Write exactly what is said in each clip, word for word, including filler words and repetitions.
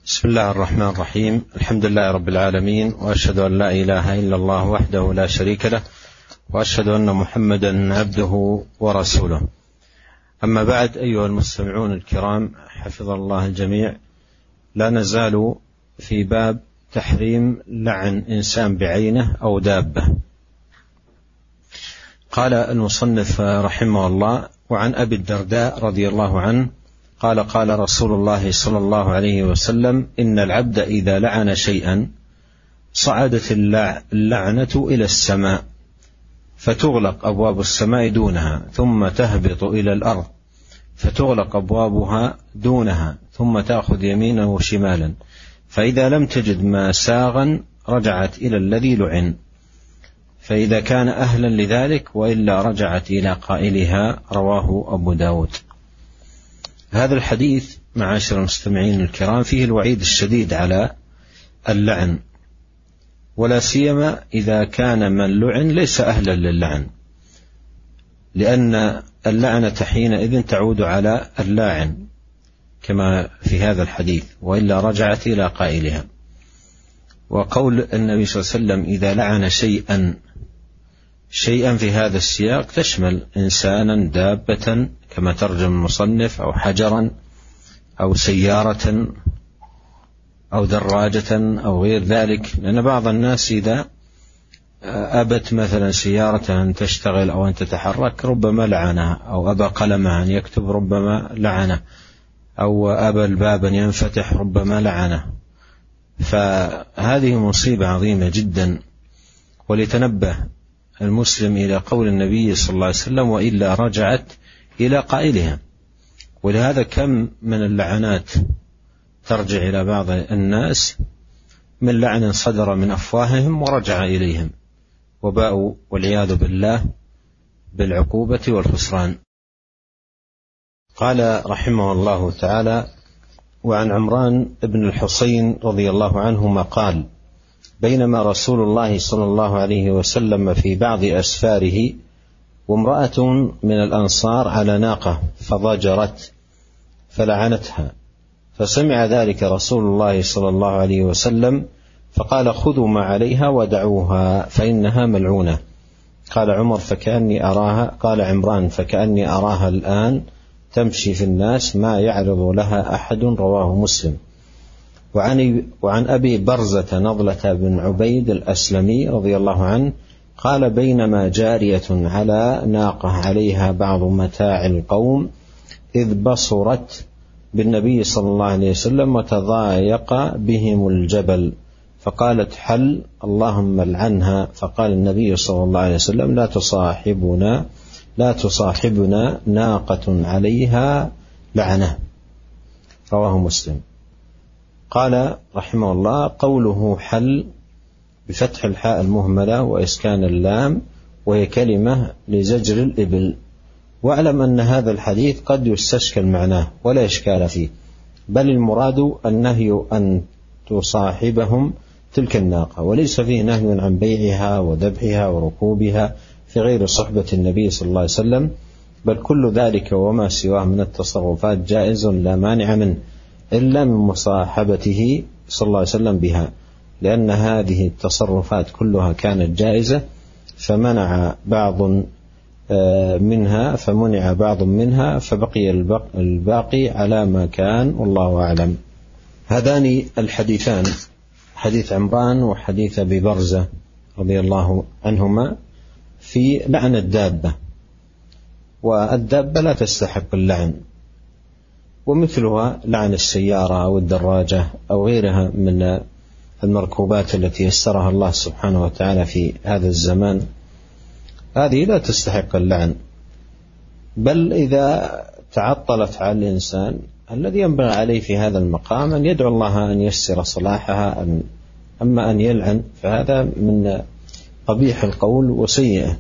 بسم الله الرحمن الرحيم. الحمد لله رب العالمين، وأشهد أن لا إله إلا الله وحده لا شريك له، وأشهد أن محمدا عبده ورسوله. أما بعد، أيها المستمعون الكرام، حفظ الله الجميع، لا نزال في باب تحريم لعن إنسان بعينه أو دابة. قال المصنف رحمه الله: وعن أبي الدرداء رضي الله عنه قال: قال رسول الله صلى الله عليه وسلم: إن العبد إذا لعن شيئا صعدت اللعنة إلى السماء، فتغلق أبواب السماء دونها، ثم تهبط إلى الأرض، فتغلق أبوابها دونها، ثم تأخذ يمينا وشمالا، فإذا لم تجد ما ساغا رجعت إلى الذي لعن، فإذا كان أهلا لذلك، وإلا رجعت إلى قائلها. رواه أبو داود. هذا الحديث معاشر المستمعين الكرام فيه الوعيد الشديد على اللعن، ولا سيما إذا كان من لعن ليس أهلا للعن، لأن اللعنة حينئذ تعود على اللاعن كما في هذا الحديث، وإلا رجعت إلى قائلها. وقول النبي صلى الله عليه وسلم: إذا لعن شيئا شيئا في هذا السياق تشمل إنسانا، دابة كما ترجم المصنف، أو حجرا، أو سيارة، أو دراجة، أو غير ذلك، لأن بعض الناس إذا أبت مثلا سيارة أن تشتغل أو أن تتحرك ربما لعنها، أو أبى قلمها أن يكتب ربما لعنه، أو أبى الباب أن ينفتح ربما لعنه. فهذه مصيبة عظيمة جدا، وليتنبه المسلم إلى قول النبي صلى الله عليه وسلم: وإلا رجعت إلى قائلها. ولهذا كم من اللعنات ترجع إلى بعض الناس من لعن صدر من أفواههم ورجع إليهم، وباءوا والعياذ بالله بالعقوبة والخسران. قال رحمه الله تعالى: وعن عمران بن الحصين رضي الله عنهما قال: بينما رسول الله صلى الله عليه وسلم في بعض أسفاره وامرأة من الأنصار على ناقة فضجرت فلعنتها، فسمع ذلك رسول الله صلى الله عليه وسلم فقال: خذوا ما عليها ودعوها فإنها ملعونة. قال عمر: فكأني أراها قال عمران: فكأني أراها الآن تمشي في الناس ما يعرض لها أحد. رواه مسلم. وعن, وعن أبي برزة نضلة بن عبيد الأسلمي رضي الله عنه قال: بينما جارية على ناقة عليها بعض متاع القوم إذ بصرت بالنبي صلى الله عليه وسلم وتضايق بهم الجبل، فقالت: حل اللهم العنها. فقال النبي صلى الله عليه وسلم: لا تصاحبنا لا تصاحبنا ناقة عليها لعنة. رواه مسلم. قال رحمه الله: قوله حل بفتح الحاء المهملة وإسكان اللام، وهي كلمة لزجر الإبل. واعلم أن هذا الحديث قد يستشكل معناه ولا إشكال فيه، بل المراد النهي أن تصاحبهم تلك الناقة، وليس فيه نهي عن بيعها وذبحها وركوبها في غير صحبة النبي صلى الله عليه وسلم، بل كل ذلك وما سواه من التصرفات جائز لا مانع منه، إلا من مصاحبته صلى الله عليه وسلم بها، لأن هذه التصرفات كلها كانت جائزة، فمنع بعض منها فمنع بعض منها فبقي الباقي على ما كان، والله أعلم. هذان الحديثان، حديث عمران وحديث أبي برزة رضي الله عنهما، في لعن الدابة، والدابة لا تستحق اللعن، ومثلها لعن السيارة أو الدراجة أو غيرها من المركوبات التي يسرها الله سبحانه وتعالى في هذا الزمان، هذه لا تستحق اللعن. بل إذا تعطلت على الإنسان الذي ينبغي عليه في هذا المقام أن يدعو الله أن ييسر صلاحها، أن أما أن يلعن فهذا من قبيح القول وسيئه.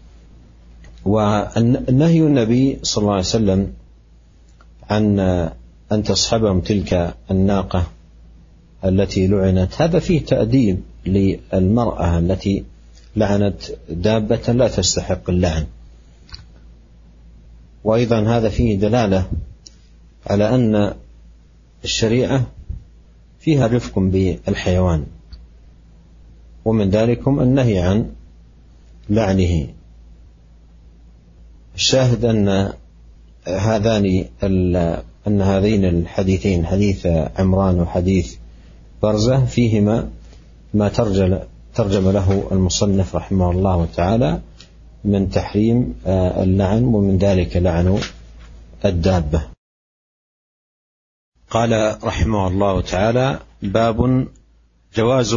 والنهي النبي صلى الله عليه وسلم عن أن تصحبهم تلك الناقة التي لعنت، هذا فيه تأديب للمرأة التي لعنت دابة لا تستحق اللعن. وأيضا هذا فيه دلالة على أن الشريعة فيها رفق بالحيوان، ومن ذلكم النهي عن لعنه. الشاهد أن هذان أن هذين الحديثين، حديث عمران وحديث برزة، فيهما ما ترجم له المصنف رحمه الله تعالى من تحريم اللعن، ومن ذلك لعن الدابة. قال رحمه الله تعالى: باب جواز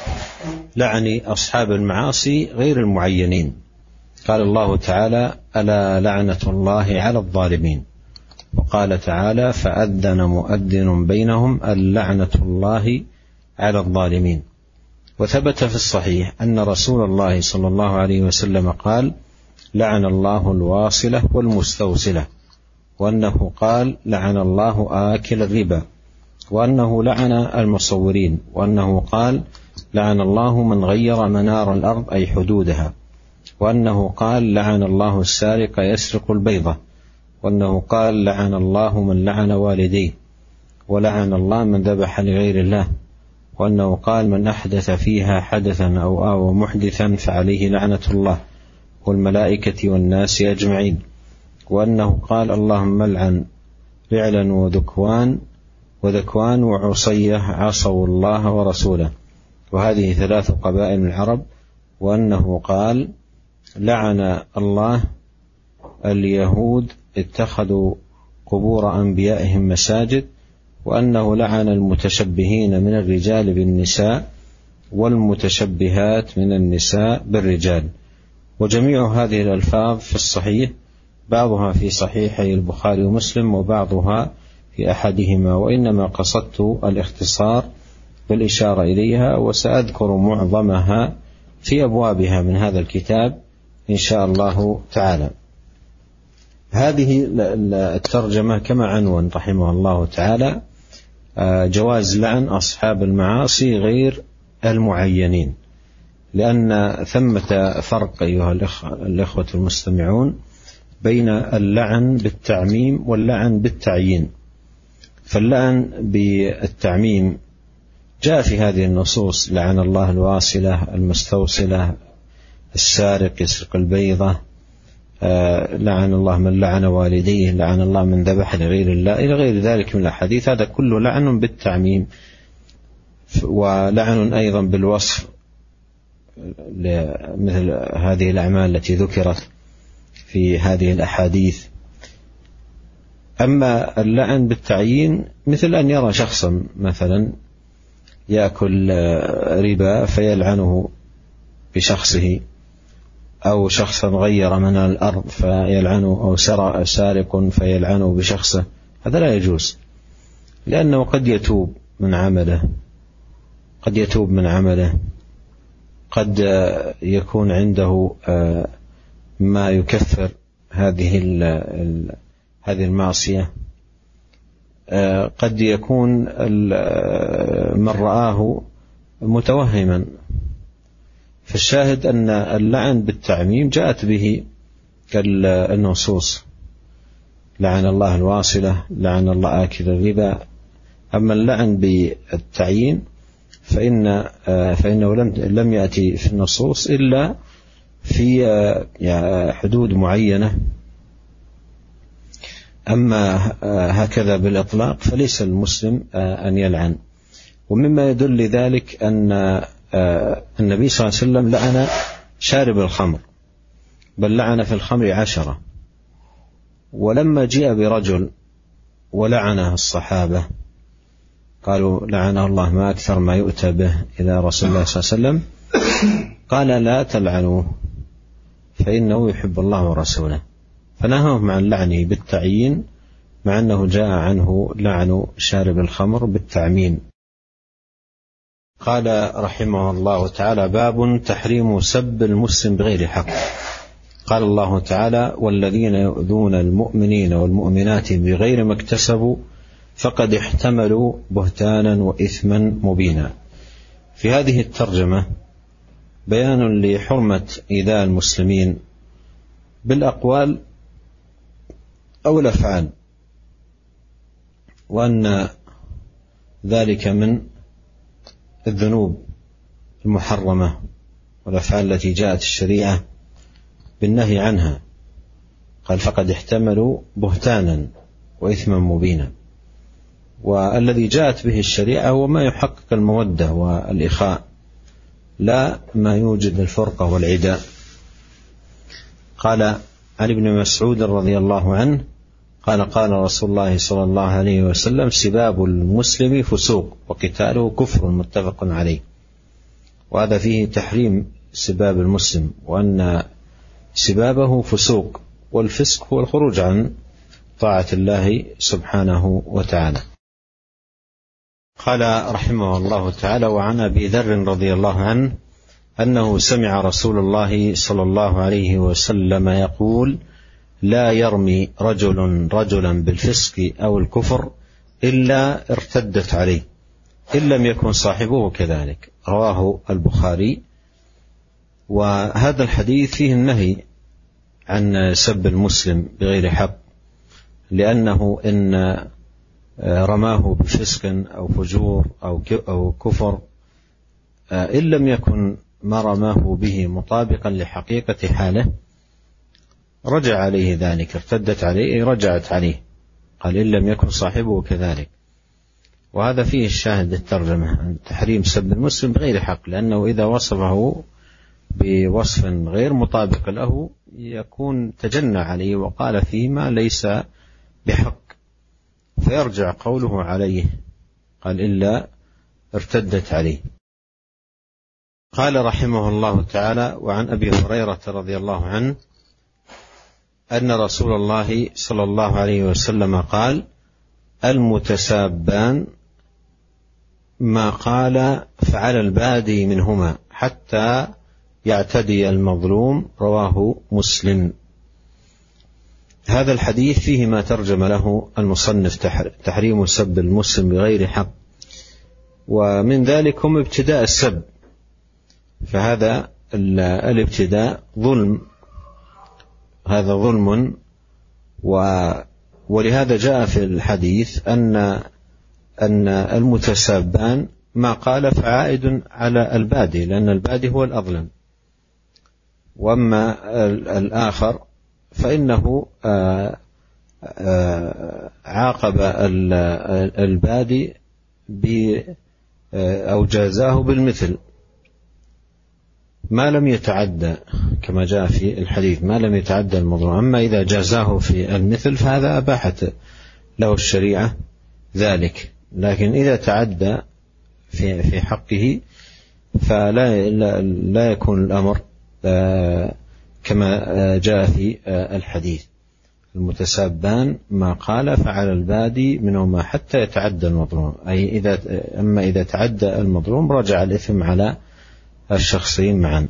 لعن أصحاب المعاصي غير المعينين. قال الله تعالى: ألا لعنة الله على الظالمين. وقال تعالى: فأذن مؤذن بينهم اللعنة الله على الظالمين. وثبت في الصحيح أن رسول الله صلى الله عليه وسلم قال: لعن الله الواصلة والمستوصلة، وأنه قال: لعن الله آكل الربا، وأنه لعن المصورين، وأنه قال: لعن الله من غير منار الأرض أي حدودها، وأنه قال: لعن الله السارق يسرق البيضة، وأنه قال: لعن الله من لعن والديه، ولعن الله من ذبح لغير الله، وأنه قال: من أحدث فيها حدثا أو آوى محدثا فعليه لعنة الله والملائكة والناس أجمعين، وأنه قال: اللهم لعن رعلا وذكوان وذكوان وعصية عصوا الله ورسوله، وهذه ثلاث قبائل من العرب، وأنه قال: لعن الله اليهود اتخذوا قبور أنبيائهم مساجد، وأنه لعن المتشبهين من الرجال بالنساء والمتشبهات من النساء بالرجال. وجميع هذه الألفاظ في الصحيح، بعضها في صحيحي البخاري ومسلم، وبعضها في أحدهما، وإنما قصدت الاختصار بالإشارة إليها، وسأذكر معظمها في أبوابها من هذا الكتاب إن شاء الله تعالى. هذه الترجمة كما عنوان رحمه الله تعالى: جواز لعن أصحاب المعاصي غير المعينين، لأن ثمة فرق أيها الإخوة المستمعون بين اللعن بالتعميم واللعن بالتعيين. فاللعن بالتعميم جاء في هذه النصوص: لعن الله الواصلة، المستوصلة، السارق يسرق البيضة، لعن الله من لعن والديه، لعن الله من ذبح لغير الله، إلى غير ذلك من الأحاديث. هذا كله لعن بالتعميم، ولعن أيضا بالوصف مثل هذه الأعمال التي ذكرت في هذه الأحاديث. أما اللعن بالتعيين مثل أن يرى شخصا مثلا يأكل ربا فيلعنه بشخصه، أو شخصا غير من الأرض فيلعنه، أو سارق فيلعنه بشخصه، هذا لا يجوز، لأنه قد يتوب من عمله قد يتوب من عمله قد يكون عنده ما يكفر هذه هذه المعصية، قد يكون من رآه متوهما. فالشاهد أن اللعن بالتعميم جاءت به النصوص: لعن الله الواصلة، لعن الله آكل الربا. أما اللعن بالتعيين فإن فإنه لم لم يأتي في النصوص إلا في حدود معينة. أما هكذا بالإطلاق فليس المسلم أن يلعن. ومما يدل لذلك أن النبي صلى الله عليه وسلم لعن شارب الخمر، بل لعن في الخمر عشرة. ولما جاء برجل ولعنه الصحابة قالوا: لعنه الله ما أكثر ما يؤتى به إلى رسول الله صلى الله عليه وسلم، قال: لا تلعنوه فإنه يحب الله ورسوله، فنهاهم عن لعنه بالتعيين، مع أنه جاء عنه لعن شارب الخمر بالتعميم. قال رحمه الله تعالى: باب تحريم سب المسلم بغير حق. قال الله تعالى: والذين يؤذون المؤمنين والمؤمنات بغير ما اكتسبوا فقد احتملوا بهتانا وإثما مبينا. في هذه الترجمة بيان لحرمة إيذاء المسلمين بالأقوال أو الأفعال، وأن ذلك من الذنوب المحرمة والأفعال التي جاءت الشريعة بالنهي عنها. قال فقد احتملوا بهتانا وإثما مبينا. والذي جاءت به الشريعة هو ما يحقق المودة والإخاء، لا ما يوجد الفرقة والعداء. قال عن ابن مسعود رضي الله عنه قال قال رسول الله صلى الله عليه وسلم سباب المسلم فسوق وقتاله كفر، متفق عليه. وهذا فيه تحريم سباب المسلم، وأن سبابه فسوق، والفسق هو الخروج عن طاعة الله سبحانه وتعالى. قال رحمه الله تعالى وعن أبي ذر رضي الله عنه أنه سمع رسول الله صلى الله عليه وسلم يقول لا يرمي رجل رجلا بالفسق أو الكفر إلا ارتدت عليه إن لم يكن صاحبه كذلك، رواه البخاري. وهذا الحديث فيه النهي عن سب المسلم بغير حق، لأنه إن رماه بفسق أو فجور أو كفر إن لم يكن ما رماه به مطابقا لحقيقة حاله رجع عليه ذلك، ارتدت عليه رجعت عليه. قال إن لم يكن صاحبه كذلك. وهذا فيه الشاهد الترجمة عن تحريم سب المسلم بغير حق، لأنه إذا وصفه بوصف غير مطابق له يكون تجنى عليه وقال فيه ما ليس بحق، فيرجع قوله عليه. قال إلا ارتدت عليه. قال رحمه الله تعالى وعن أبي هريرة رضي الله عنه أن رسول الله صلى الله عليه وسلم قال المتسابان ما قال فعلى البادي منهما حتى يعتدي المظلوم، رواه مسلم. هذا الحديث فيه ما ترجم له المصنف تحريم سب المسلم بغير حق، ومن ذلكم ابتداء السب، فهذا الابتداء ظلم، هذا ظلم. ولهذا جاء في الحديث أن أن المتسابان ما قال فعائد على البادي، لأن البادي هو الأظلم، وأما الآخر فإنه عاقب البادي أو جازاه بالمثل ما لم يتعدى، كما جاء في الحديث ما لم يتعدى المظلوم. أما إذا جازاه في المثل فهذا أباحت له الشريعة ذلك، لكن إذا تعدى في في حقه فلا لا, لا يكون الأمر كما جاء في الحديث. المتسابان ما قال فعلى البادي منهما حتى يتعدى المظلوم، أي إذا أما إذا تعدى المظلوم رجع الإثم على الشخصين معا.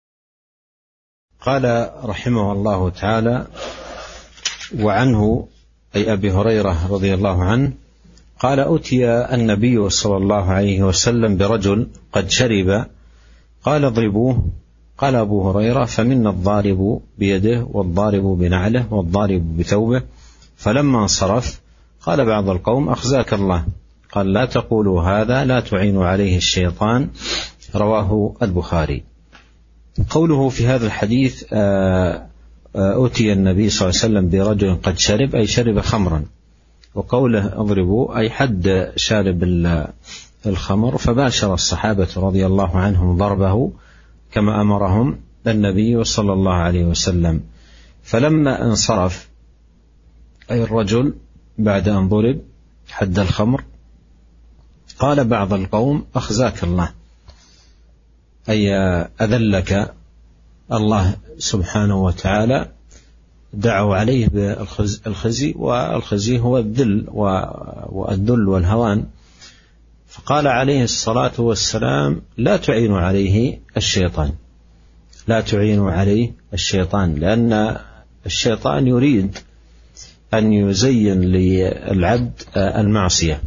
قال رحمه الله تعالى وعنه أي أبي هريرة رضي الله عنه قال أتي النبي صلى الله عليه وسلم برجل قد شرب قال اضربوه. قال أبو هريرة فمنا الضارب بيده والضارب بنعله والضارب بثوبه. فلما انصرف قال بعض القوم أخزاك الله. قال لا تقولوا هذا لا تعينوا عليه الشيطان، رواه البخاري. قوله في هذا الحديث أتي النبي صلى الله عليه وسلم برجل قد شرب أي شرب خمرا، وقوله اضربوا أي حد شارب الخمر، فباشر الصحابة رضي الله عنهم ضربه كما أمرهم النبي صلى الله عليه وسلم. فلما انصرف أي الرجل بعد أن ضرب حد الخمر قال بعض القوم أخزاك الله، أي أذلك الله سبحانه وتعالى، دعوا عليه بالخزي، والخزي هو الذل والذل والهوان. فقال عليه الصلاة والسلام لا تعينوا عليه الشيطان، لا تعينوا عليه الشيطان، لأن الشيطان يريد أن يزين للعبد المعصية،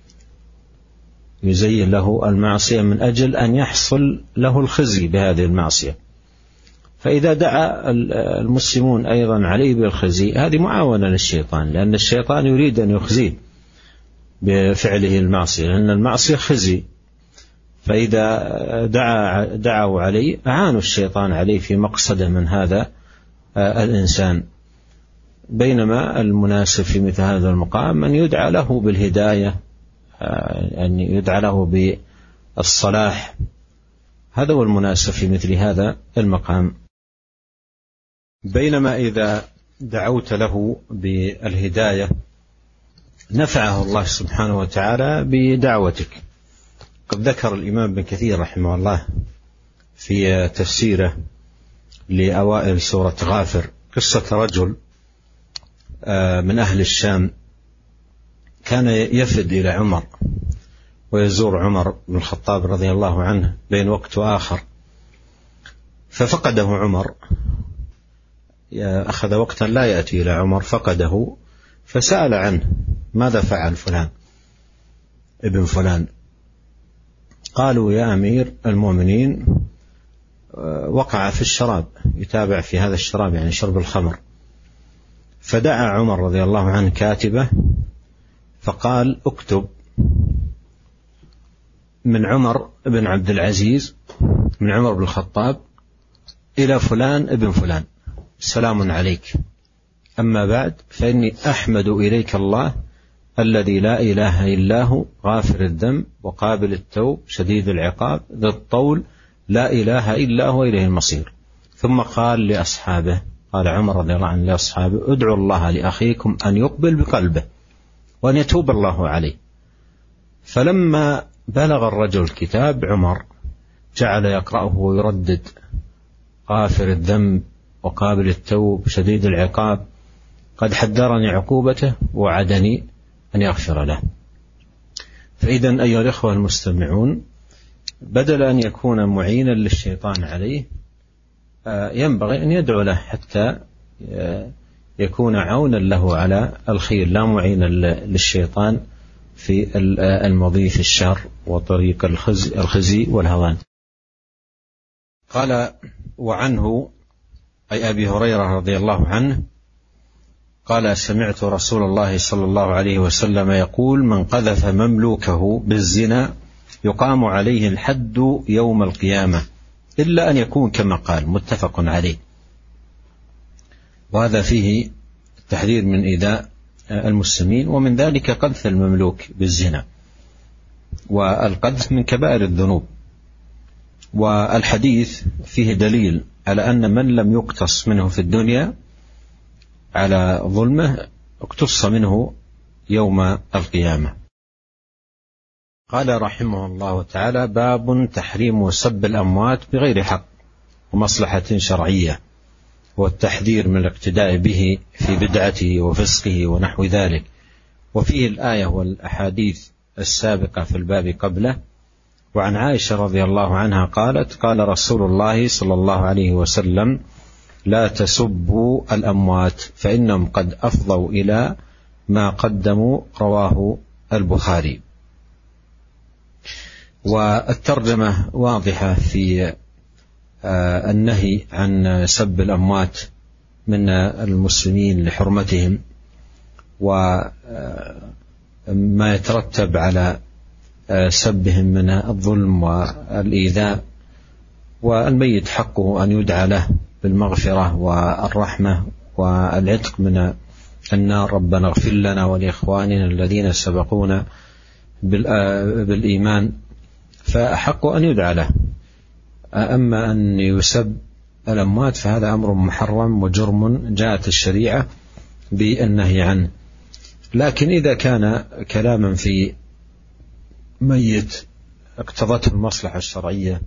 يزين له المعصية من أجل أن يحصل له الخزي بهذه المعصية. فإذا دعا المسلمون أيضا عليه بالخزي هذه معاونة للشيطان، لأن الشيطان يريد أن يخزيه بفعله المعصية، لأن المعصية خزي، فإذا دعا دعوا عليه أعانوا الشيطان عليه في مقصده من هذا الإنسان. بينما المناسب في مثل هذا المقام أن يدعى له بالهداية، أن يدعى له بالصلاح، هذا هو المناسب في مثل هذا المقام. بينما إذا دعوت له بالهداية نفعه الله سبحانه وتعالى بدعوتك. قد ذكر الإمام ابن كثير رحمه الله في تفسيره لأوائل سورة غافر قصة رجل من أهل الشام كان يفد إلى عمر ويزور عمر بن الخطاب رضي الله عنه بين وقت وآخر، ففقده عمر، أخذ وقتا لا يأتي إلى عمر، فقده فسأل عنه ماذا فعل فلان ابن فلان. قالوا يا أمير المؤمنين وقع في الشراب، يتابع في هذا الشراب يعني شرب الخمر. فدعا عمر رضي الله عنه كاتبه فقال اكتب من عمر بن عبد العزيز من عمر بن الخطاب إلى فلان ابن فلان سلام عليك، أما بعد فإني أحمد إليك الله الذي لا إله إلا هو غافر الذنب وقابل التوب شديد العقاب ذي الطول لا إله إلا هو إليه المصير. ثم قال لأصحابه، قال عمر رضي الله عنه لأصحابه ادعوا الله لأخيكم أن يقبل بقلبه وأن يتوب الله عليه. فلما بلغ الرجل الكتاب عمر جعل يقرأه ويردد غافر الذنب وقابل التوب شديد العقاب قد حذرني عقوبته وعدني أن يغفر له. فإذن أيها الإخوة المستمعون، بدل أن يكون معينا للشيطان عليه ينبغي أن يدعو له حتى يكون عونا له على الخير، لا معينا للشيطان في المضي في الشر وطريق الخزي والهوان. قال وعنه أي أبي هريرة رضي الله عنه قال سمعت رسول الله صلى الله عليه وسلم يقول من قذف مملوكه بالزنا يقام عليه الحد يوم القيامة إلا أن يكون كما قال، متفق عليه. وهذا فيه تحذير من إيذاء المسلمين، ومن ذلك قذف المملوك بالزنا، والقذف من كبائر الذنوب. والحديث فيه دليل على أن من لم يقتص منه في الدنيا على ظلمه اقتص منه يوم القيامة. قال رحمه الله تعالى باب تحريم سب الأموات بغير حق ومصلحة شرعية، والتحذير من الاقتداء به في بدعته وفسقه ونحو ذلك. وفيه الآية والأحاديث السابقة في الباب قبله. وعن عائشة رضي الله عنها قالت قال رسول الله صلى الله عليه وسلم لا تسبوا الأموات فإنهم قد أفضوا إلى ما قدموا، رواه البخاري. والترجمة واضحة في النهي عن سب الأموات من المسلمين لحرمتهم وما يترتب على سبهم من الظلم والإيذاء. والميت حقه أن يدعى له بالمغفرة والرحمة والعتق من النار، ربنا اغفر لنا ولإخواننا الذين سبقونا بالإيمان، فأحق أن يدعى له. أما أن يسب الأموات فهذا أمر محرم وجرم جاءت الشريعة بالنهي عنه. لكن إذا كان كلاما في ميت اقتضته المصلحة الشرعية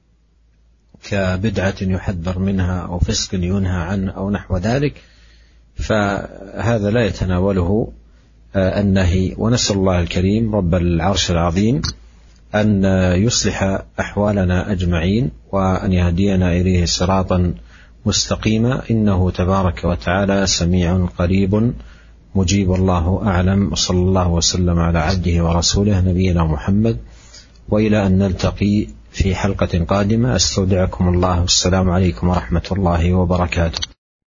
كبدعة يحذر منها أو فسق ينهى عنه أو نحو ذلك، فهذا لا يتناوله النهي. ونسأل الله الكريم رب العرش العظيم أن يصلح أحوالنا أجمعين وأن يهدينا إليه صراطا مستقيما، إنه تبارك وتعالى سميع قريب مجيب. الله أعلم، وصلى الله وسلم على عبده ورسوله نبينا محمد، وإلى أن نلتقي في حلقة قادمة أستودعكم الله، والسلام عليكم ورحمة الله وبركاته.